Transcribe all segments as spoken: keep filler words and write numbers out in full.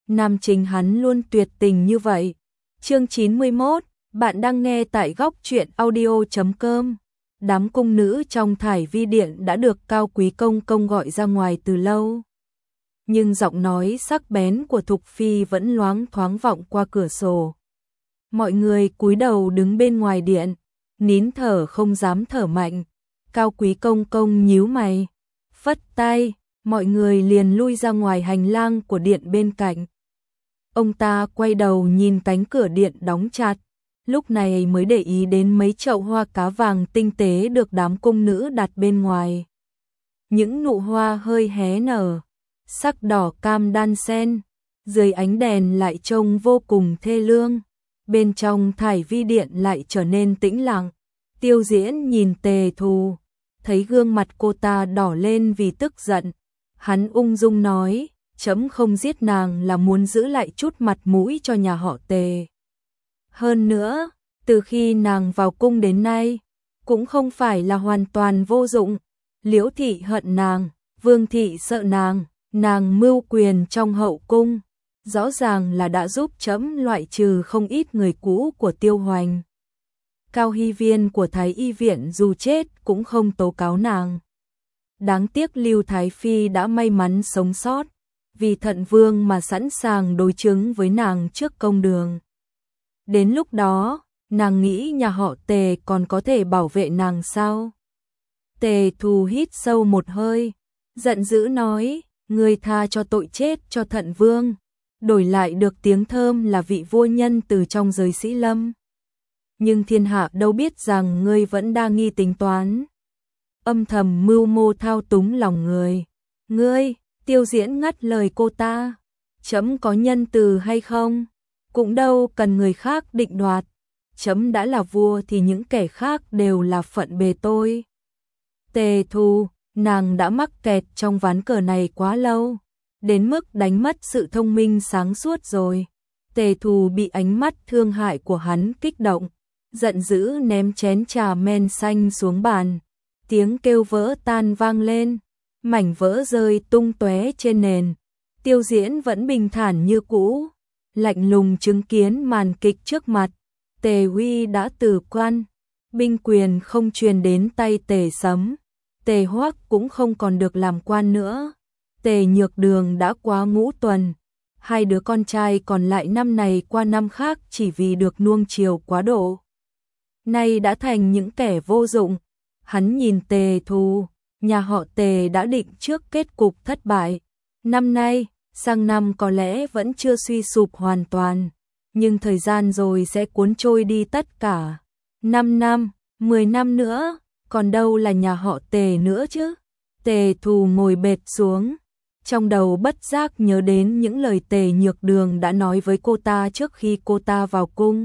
nam chính hắn luôn tuyệt tình như vậy. Chương chín mươi mốt, bạn đang nghe tại góc truyện audio chấm com. Đám cung nữ trong thải vi điện đã được Cao Quý Công công gọi ra ngoài từ lâu. Nhưng giọng nói sắc bén của Thục Phi vẫn loáng thoáng vọng qua cửa sổ. Mọi người cúi đầu đứng bên ngoài điện, nín thở không dám thở mạnh. Cao Quý Công công nhíu mày, phất tay, mọi người liền lui ra ngoài hành lang của điện bên cạnh. Ông ta quay đầu nhìn cánh cửa điện đóng chặt, lúc này mới để ý đến mấy chậu hoa cá vàng tinh tế được đám cung nữ đặt bên ngoài. Những nụ hoa hơi hé nở, sắc đỏ cam đan xen, dưới ánh đèn lại trông vô cùng thê lương. Bên trong thải vi điện lại trở nên tĩnh lặng. Tiêu Diễn nhìn Tề Thù, thấy gương mặt cô ta đỏ lên vì tức giận. Hắn ung dung nói, chấm không giết nàng là muốn giữ lại chút mặt mũi cho nhà họ Tề. Hơn nữa, từ khi nàng vào cung đến nay, cũng không phải là hoàn toàn vô dụng. Liễu thị hận nàng, Vương thị sợ nàng, nàng mưu quyền trong hậu cung, rõ ràng là đã giúp chấm loại trừ không ít người cũ của Tiêu Hoành. Cao Hy Viên của Thái Y viện dù chết cũng không tố cáo nàng. Đáng tiếc Lưu Thái Phi đã may mắn sống sót, vì Thận Vương mà sẵn sàng đối chứng với nàng trước công đường. Đến lúc đó, nàng nghĩ nhà họ Tề còn có thể bảo vệ nàng sao? Tề Thù hít sâu một hơi, giận dữ nói, ngươi tha cho tội chết cho Thận Vương, đổi lại được tiếng thơm là vị vua nhân từ trong giới sĩ lâm. Nhưng thiên hạ đâu biết rằng ngươi vẫn đa nghi tính toán, âm thầm mưu mô thao túng lòng người. Ngươi, Tiêu Diễn ngắt lời cô ta, chấm có nhân từ hay không, cũng đâu cần người khác định đoạt. Chấm đã là vua thì những kẻ khác đều là phận bề tôi. Tề Thù, nàng đã mắc kẹt trong ván cờ này quá lâu, đến mức đánh mất sự thông minh sáng suốt rồi. Tề Thù bị ánh mắt thương hại của hắn kích động, giận dữ ném chén trà men xanh xuống bàn. Tiếng kêu vỡ tan vang lên, mảnh vỡ rơi tung tóe trên nền. Tiêu Diễn vẫn bình thản như cũ, lạnh lùng chứng kiến màn kịch trước mặt. Tề Huy đã từ quan, binh quyền không truyền đến tay Tề Sấm. Tề Hoắc cũng không còn được làm quan nữa. Tề Nhược Đường đã quá ngũ tuần, hai đứa con trai còn lại năm này qua năm khác chỉ vì được nuông chiều quá độ, nay đã thành những kẻ vô dụng. Hắn nhìn Tề Thù, nhà họ Tề đã định trước kết cục thất bại. Năm nay, sang năm có lẽ vẫn chưa suy sụp hoàn toàn, nhưng thời gian rồi sẽ cuốn trôi đi tất cả. Năm năm, mười năm nữa, còn đâu là nhà họ Tề nữa chứ? Tề Thù ngồi bệt xuống, trong đầu bất giác nhớ đến những lời Tề Nhược Đường đã nói với cô ta trước khi cô ta vào cung.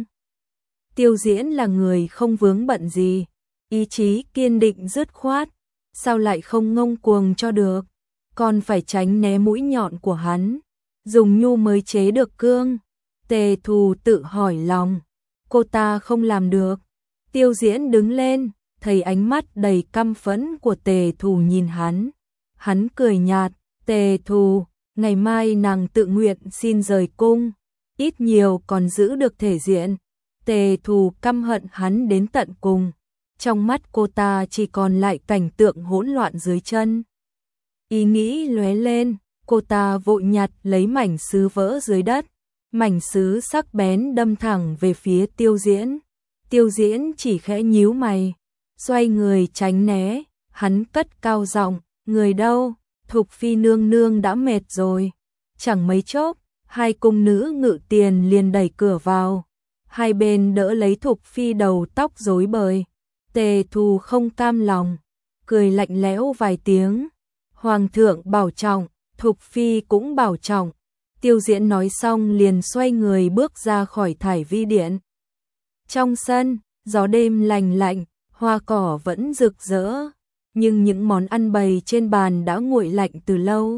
Tiêu Diễn là người không vướng bận gì, ý chí kiên định dứt khoát, sao lại không ngông cuồng cho được, còn phải tránh né mũi nhọn của hắn, dùng nhu mới chế được cương. Tề Thù tự hỏi lòng, cô ta không làm được. Tiêu Diễn đứng lên, thấy ánh mắt đầy căm phẫn của Tề Thù nhìn hắn. Hắn cười nhạt, Tề Thù, ngày mai nàng tự nguyện xin rời cung, ít nhiều còn giữ được thể diện. Tề Thù căm hận hắn đến tận cùng, trong mắt cô ta chỉ còn lại cảnh tượng hỗn loạn dưới chân. Ý nghĩ lóe lên, cô ta vội nhặt lấy mảnh sứ vỡ dưới đất, mảnh sứ sắc bén đâm thẳng về phía Tiêu Diễn. Tiêu Diễn chỉ khẽ nhíu mày, xoay người tránh né. Hắn cất cao giọng, người đâu? Thục Phi nương nương đã mệt rồi. Chẳng mấy chốc, hai cung nữ ngự tiền liền đẩy cửa vào, hai bên đỡ lấy Thục Phi đầu tóc rối bời. Tề Thù không cam lòng, cười lạnh lẽo vài tiếng. Hoàng thượng bảo trọng, Thục Phi cũng bảo trọng. Tiêu Diễn nói xong liền xoay người bước ra khỏi thải vi điện. Trong sân, gió đêm lành lạnh, hoa cỏ vẫn rực rỡ, nhưng những món ăn bày trên bàn đã nguội lạnh từ lâu.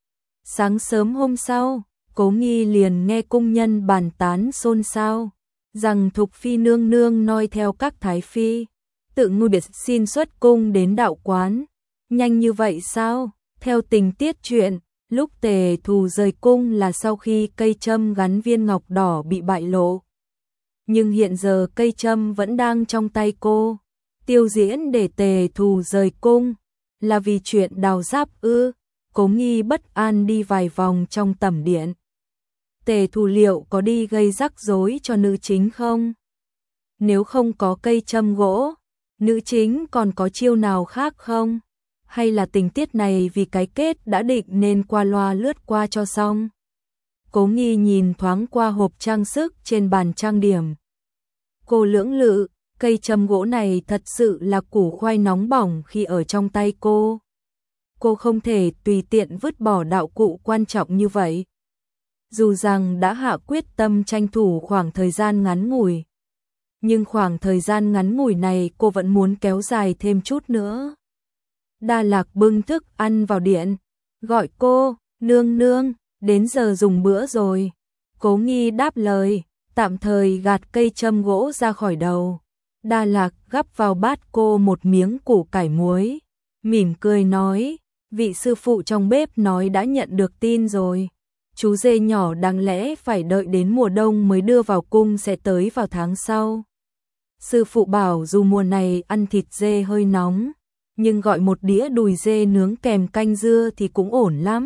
Sáng sớm hôm sau, Cố Nghi liền nghe cung nhân bàn tán xôn xao, rằng Thục Phi nương nương noi theo các thái phi, tự ngưu biệt xin xuất cung đến đạo quán. Nhanh như vậy sao? Theo tình tiết truyện, Lúc Tề Thù rời cung là sau khi cây châm gắn viên ngọc đỏ bị bại lộ. Nhưng hiện giờ cây châm vẫn đang trong tay cô. Tiêu Diễn để Tề Thù rời cung là vì chuyện Đào Giáp ư? Cố Nghi bất an đi vài vòng trong tẩm điện. Tề Thù liệu có đi gây rắc rối cho nữ chính không? Nếu không có cây châm gỗ, nữ chính còn có chiêu nào khác không? Hay là tình tiết này vì cái kết đã định nên qua loa lướt qua cho xong? Cố Nghi nhìn thoáng qua hộp trang sức trên bàn trang điểm. Cô lưỡng lự, cây châm gỗ này thật sự là củ khoai nóng bỏng khi ở trong tay cô. Cô không thể tùy tiện vứt bỏ đạo cụ quan trọng như vậy. Dù rằng đã hạ quyết tâm tranh thủ khoảng thời gian ngắn ngủi, nhưng khoảng thời gian ngắn ngủi này cô vẫn muốn kéo dài thêm chút nữa. Đa Lạc bưng thức ăn vào điện, gọi cô, nương nương, đến giờ dùng bữa rồi. Cố Nghi đáp lời, tạm thời gạt cây châm gỗ ra khỏi đầu. Đa Lạc gắp vào bát cô một miếng củ cải muối, mỉm cười nói, vị sư phụ trong bếp nói đã nhận được tin rồi. Chú dê nhỏ đáng lẽ phải đợi đến mùa đông mới đưa vào cung sẽ tới vào tháng sau. Sư phụ bảo dù mùa này ăn thịt dê hơi nóng, nhưng gọi một đĩa đùi dê nướng kèm canh dưa thì cũng ổn lắm.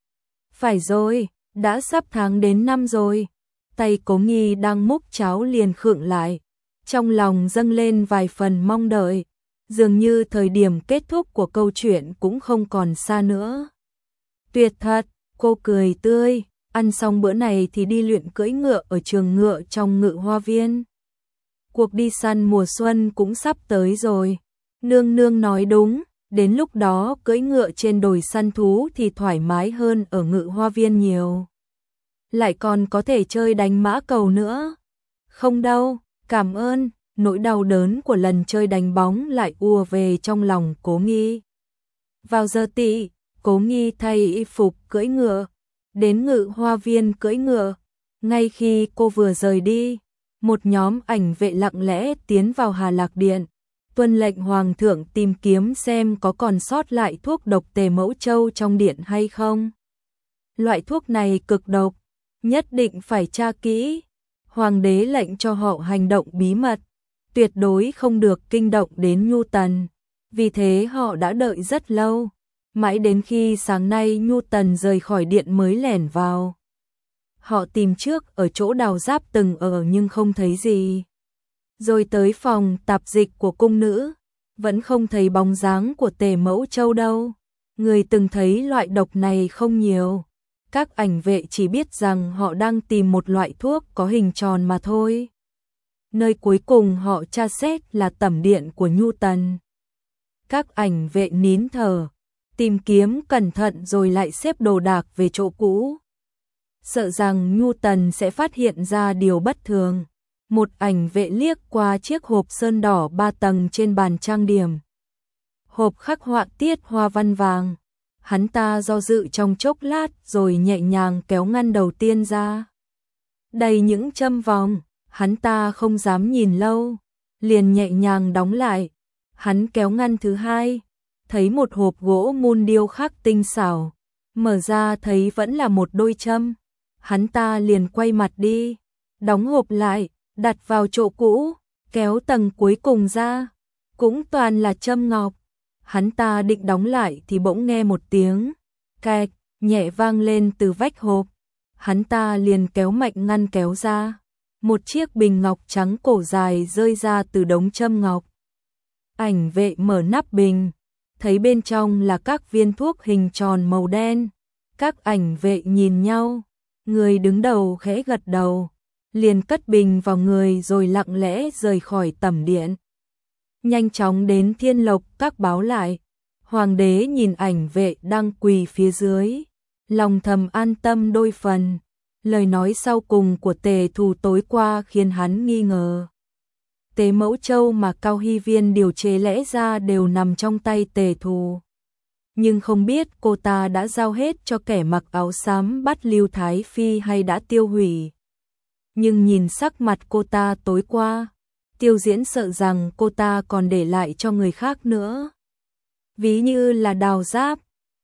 Phải rồi, đã sắp tháng đến năm rồi. Tay Cố Nghi đang múc cháo liền khựng lại, trong lòng dâng lên vài phần mong đợi. Dường như thời điểm kết thúc của câu chuyện cũng không còn xa nữa. Tuyệt thật, cô cười tươi, ăn xong bữa này thì đi luyện cưỡi ngựa ở trường ngựa trong Ngự Hoa Viên. Cuộc đi săn mùa xuân cũng sắp tới rồi. Nương nương nói đúng, đến lúc đó cưỡi ngựa trên đồi săn thú thì thoải mái hơn ở Ngự Hoa Viên nhiều. Lại còn có thể chơi đánh mã cầu nữa. Không đâu, cảm ơn. Nỗi đau đớn của lần chơi đánh bóng lại ùa về trong lòng Cố Nghi. Vào giờ tỵ, Cố Nghi thay y phục cưỡi ngựa, đến Ngự Hoa Viên cưỡi ngựa. Ngay khi cô vừa rời đi, một nhóm ảnh vệ lặng lẽ tiến vào Hà Lạc Điện, tuân lệnh Hoàng thượng tìm kiếm xem có còn sót lại thuốc độc Tề Mẫu Châu trong điện hay không. Loại thuốc này cực độc, nhất định phải tra kỹ. Hoàng đế lệnh cho họ hành động bí mật, tuyệt đối không được kinh động đến Nhu Tần. Vì thế họ đã đợi rất lâu, mãi đến khi sáng nay Nhu Tần rời khỏi điện mới lẻn vào. Họ tìm trước ở chỗ Đào Giáp từng ở nhưng không thấy gì. Rồi tới phòng tạp dịch của cung nữ, vẫn không thấy bóng dáng của Tề Mẫu Châu đâu. Người từng thấy loại độc này không nhiều. Các ảnh vệ chỉ biết rằng họ đang tìm một loại thuốc có hình tròn mà thôi. Nơi cuối cùng họ tra xét là tẩm điện của Nhu Tần. Các ảnh vệ nín thở, tìm kiếm cẩn thận rồi lại xếp đồ đạc về chỗ cũ. Sợ rằng Nhu Tần sẽ phát hiện ra điều bất thường. Một ảnh vệ liếc qua chiếc hộp sơn đỏ ba tầng trên bàn trang điểm. Hộp khắc họa tiết hoa văn vàng. Hắn ta do dự trong chốc lát rồi nhẹ nhàng kéo ngăn đầu tiên ra. Đầy những châm vòng, hắn ta không dám nhìn lâu, liền nhẹ nhàng đóng lại. Hắn kéo ngăn thứ hai, thấy một hộp gỗ mun điêu khắc tinh xảo, mở ra thấy vẫn là một đôi châm. Hắn ta liền quay mặt đi, đóng hộp lại, đặt vào chỗ cũ, kéo tầng cuối cùng ra, cũng toàn là châm ngọc. Hắn ta định đóng lại thì bỗng nghe một tiếng kẹt nhẹ vang lên từ vách hộp. Hắn ta liền kéo mạnh ngăn kéo ra, một chiếc bình ngọc trắng cổ dài rơi ra từ đống châm ngọc. Ảnh vệ mở nắp bình, thấy bên trong là các viên thuốc hình tròn màu đen. Các ảnh vệ nhìn nhau, người đứng đầu khẽ gật đầu, liền cất bình vào người rồi lặng lẽ rời khỏi tẩm điện. Nhanh chóng đến Thiên Lộc các báo lại. Hoàng đế nhìn ảnh vệ đang quỳ phía dưới, lòng thầm an tâm đôi phần. Lời nói sau cùng của Tề Thù tối qua khiến hắn nghi ngờ. Tế Mẫu Châu mà Cao Hy Viên điều chế lẽ ra đều nằm trong tay Tề Thù. Nhưng không biết cô ta đã giao hết cho kẻ mặc áo xám bắt Lưu Thái Phi hay đã tiêu hủy. Nhưng nhìn sắc mặt cô ta tối qua, Tiêu Diễn sợ rằng cô ta còn để lại cho người khác nữa. Ví như là Đào Giáp,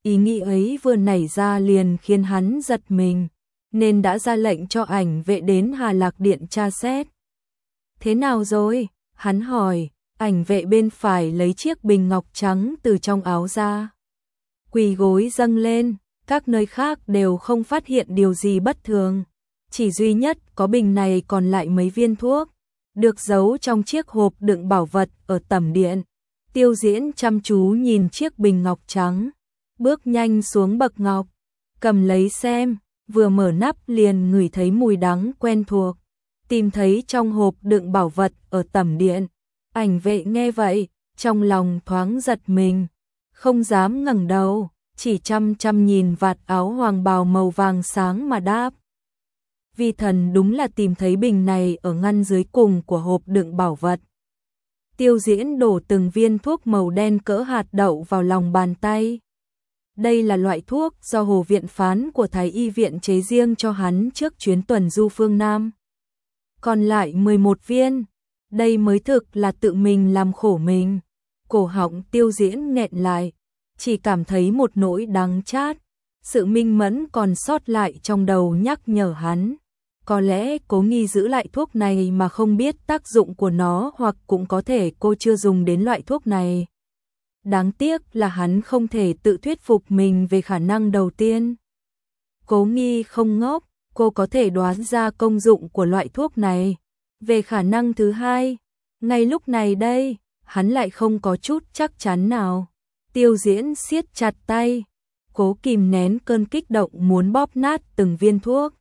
Ý nghĩ ấy vừa nảy ra liền khiến hắn giật mình, nên đã ra lệnh cho ảnh vệ đến Hà Lạc Điện tra xét. Thế nào rồi? Hắn hỏi. Ảnh vệ bên phải lấy chiếc bình ngọc trắng từ trong áo ra, quỳ gối dâng lên. Các nơi khác đều không phát hiện điều gì bất thường, chỉ duy nhất có bình này còn lại mấy viên thuốc, được giấu trong chiếc hộp đựng bảo vật ở tẩm điện. Tiêu Diễn chăm chú nhìn chiếc bình ngọc trắng, bước nhanh xuống bậc ngọc, cầm lấy xem, vừa mở nắp liền ngửi thấy mùi đắng quen thuộc, tìm thấy trong hộp đựng bảo vật ở tẩm điện. Ảnh vệ nghe vậy, trong lòng thoáng giật mình, không dám ngẩng đầu, chỉ chăm chăm nhìn vạt áo hoàng bào màu vàng sáng mà đáp. Vi thần đúng là tìm thấy bình này ở ngăn dưới cùng của hộp đựng bảo vật. Tiêu Diễn đổ từng viên thuốc màu đen cỡ hạt đậu vào lòng bàn tay. Đây là loại thuốc do Hồ Viện Phán của Thái Y Viện chế riêng cho hắn trước chuyến tuần du phương Nam. Còn lại mười một viên, đây mới thực là tự mình làm khổ mình. Cổ họng Tiêu Diễn nghẹn lại, chỉ cảm thấy một nỗi đắng chát. Sự minh mẫn còn sót lại trong đầu nhắc nhở hắn. Có lẽ Cố Nghi giữ lại thuốc này mà không biết tác dụng của nó, hoặc cũng có thể cô chưa dùng đến loại thuốc này. Đáng tiếc là hắn không thể tự thuyết phục mình về khả năng đầu tiên. Cố Nghi không ngốc, cô có thể đoán ra công dụng của loại thuốc này. Về khả năng thứ hai, ngay lúc này đây, hắn lại không có chút chắc chắn nào. Tiêu Diễn siết chặt tay, cố kìm nén cơn kích động muốn bóp nát từng viên thuốc,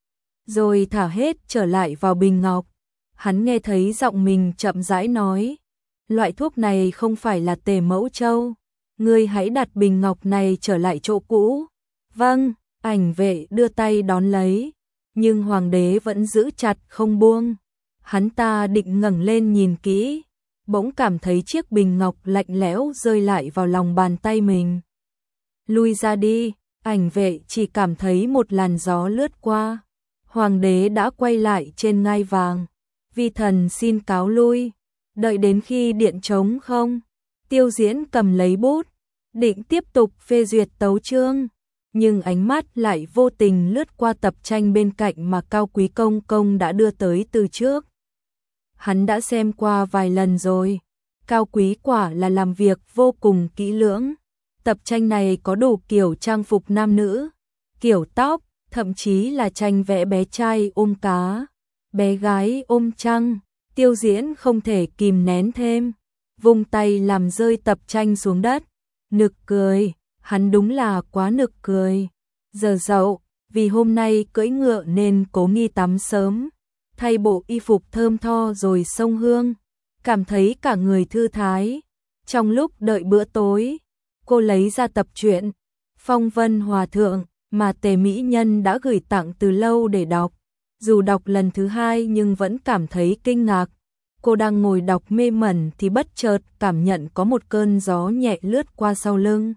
rồi thả hết trở lại vào bình ngọc. Hắn nghe thấy giọng mình chậm rãi nói, loại thuốc này không phải là Tề Mẫu Châu, ngươi hãy đặt bình ngọc này trở lại chỗ cũ. Vâng. Ảnh vệ đưa tay đón lấy, nhưng hoàng đế vẫn giữ chặt không buông. Hắn ta định ngẩng lên nhìn kỹ, bỗng cảm thấy chiếc bình ngọc lạnh lẽo rơi lại vào lòng bàn tay mình. Lui ra đi. Ảnh vệ chỉ cảm thấy một làn gió lướt qua. Hoàng đế đã quay lại trên ngai vàng. Vi thần xin cáo lui, đợi đến khi điện trống không. Tiêu Diễn cầm lấy bút, định tiếp tục phê duyệt tấu chương, nhưng ánh mắt lại vô tình lướt qua tập tranh bên cạnh mà Cao Quý Công Công đã đưa tới từ trước. Hắn đã xem qua vài lần rồi. Cao Quý quả là làm việc vô cùng kỹ lưỡng. Tập tranh này có đủ kiểu trang phục nam nữ, kiểu tóc, thậm chí là tranh vẽ bé trai ôm cá, bé gái ôm trăng. Tiêu Diễn không thể kìm nén thêm, vung tay làm rơi tập tranh xuống đất. Nực cười, hắn đúng là quá nực cười. Giờ dậu, vì hôm nay cưỡi ngựa nên Cố Nghi tắm sớm, thay bộ y phục thơm tho rồi xông hương, cảm thấy cả người thư thái. Trong lúc đợi bữa tối, cô lấy ra tập truyện Phong Vân Hòa Thượng mà Tề Mỹ Nhân đã gửi tặng từ lâu để đọc. Dù đọc lần thứ hai nhưng vẫn cảm thấy kinh ngạc. Cô đang ngồi đọc mê mẩn thì bất chợt cảm nhận có một cơn gió nhẹ lướt qua sau lưng.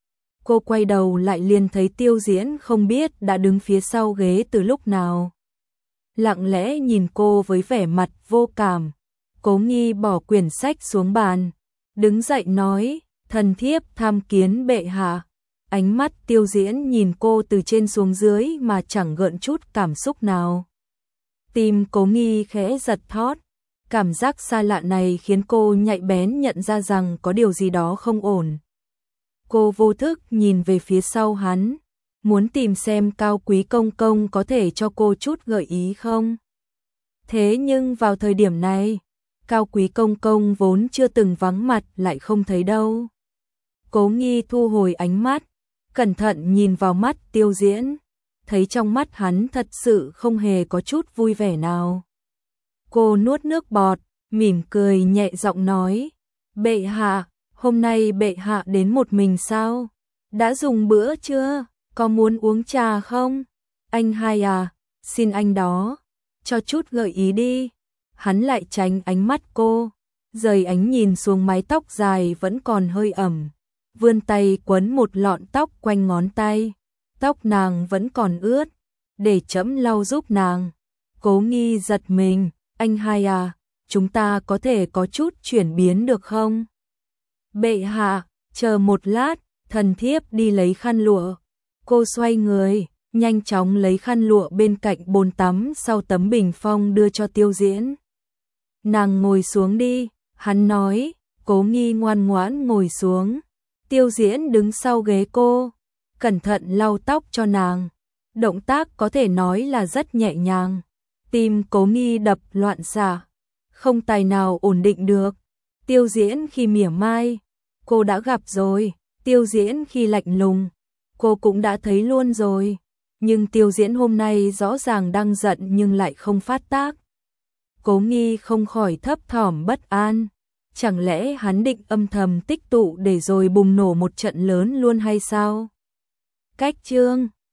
Cô quay đầu lại liền thấy Tiêu Diễn không biết đã đứng phía sau ghế từ lúc nào. Lặng lẽ nhìn cô với vẻ mặt vô cảm. Cố Nghi bỏ quyển sách xuống bàn, đứng dậy nói, thần thiếp tham kiến bệ hạ. Ánh mắt Tiêu Diễn nhìn cô từ trên xuống dưới mà chẳng gợn chút cảm xúc nào. Tim Cố Nghi khẽ giật thót. Cảm giác xa lạ này khiến cô nhạy bén nhận ra rằng có điều gì đó không ổn. Cô vô thức nhìn về phía sau hắn, muốn tìm xem Cao Quý Công Công có thể cho cô chút gợi ý không. Thế nhưng vào thời điểm này, Cao Quý Công Công vốn chưa từng vắng mặt lại không thấy đâu. Cố Nghi thu hồi ánh mắt, cẩn thận nhìn vào mắt Tiêu Diễn, thấy trong mắt hắn thật sự không hề có chút vui vẻ nào. Cô nuốt nước bọt, mỉm cười nhẹ giọng nói, bệ hạ, hôm nay bệ hạ đến một mình sao? Đã dùng bữa chưa? Có muốn uống trà không? Anh hai à, xin anh đó, cho chút gợi ý đi. Hắn lại tránh ánh mắt cô, rời ánh nhìn xuống mái tóc dài vẫn còn hơi ẩm, vươn tay quấn một lọn tóc quanh ngón tay. Tóc nàng vẫn còn ướt, để trẫm lau giúp nàng. Cố Nghi giật mình, anh hai à, chúng ta có thể có chút chuyển biến được không? Bệ hạ, chờ một lát, Thần thiếp đi lấy khăn lụa. Cô xoay người, nhanh chóng lấy khăn lụa bên cạnh bồn tắm sau tấm bình phong đưa cho Tiêu Diễn. Nàng ngồi xuống đi, hắn nói. Cố Nghi ngoan ngoãn ngồi xuống. Tiêu Diễn đứng sau ghế cô, cẩn thận lau tóc cho nàng. Động tác có thể nói là rất nhẹ nhàng. Tim Cố Nghi đập loạn xạ, không tài nào ổn định được. Tiêu Diễn khi mỉa mai, cô đã gặp rồi. Tiêu Diễn khi lạnh lùng, cô cũng đã thấy luôn rồi. Nhưng Tiêu Diễn hôm nay rõ ràng đang giận nhưng lại không phát tác. Cố Nghi không khỏi thấp thỏm bất an. Chẳng lẽ hắn định âm thầm tích tụ để rồi bùng nổ một trận lớn luôn hay sao? Cách chương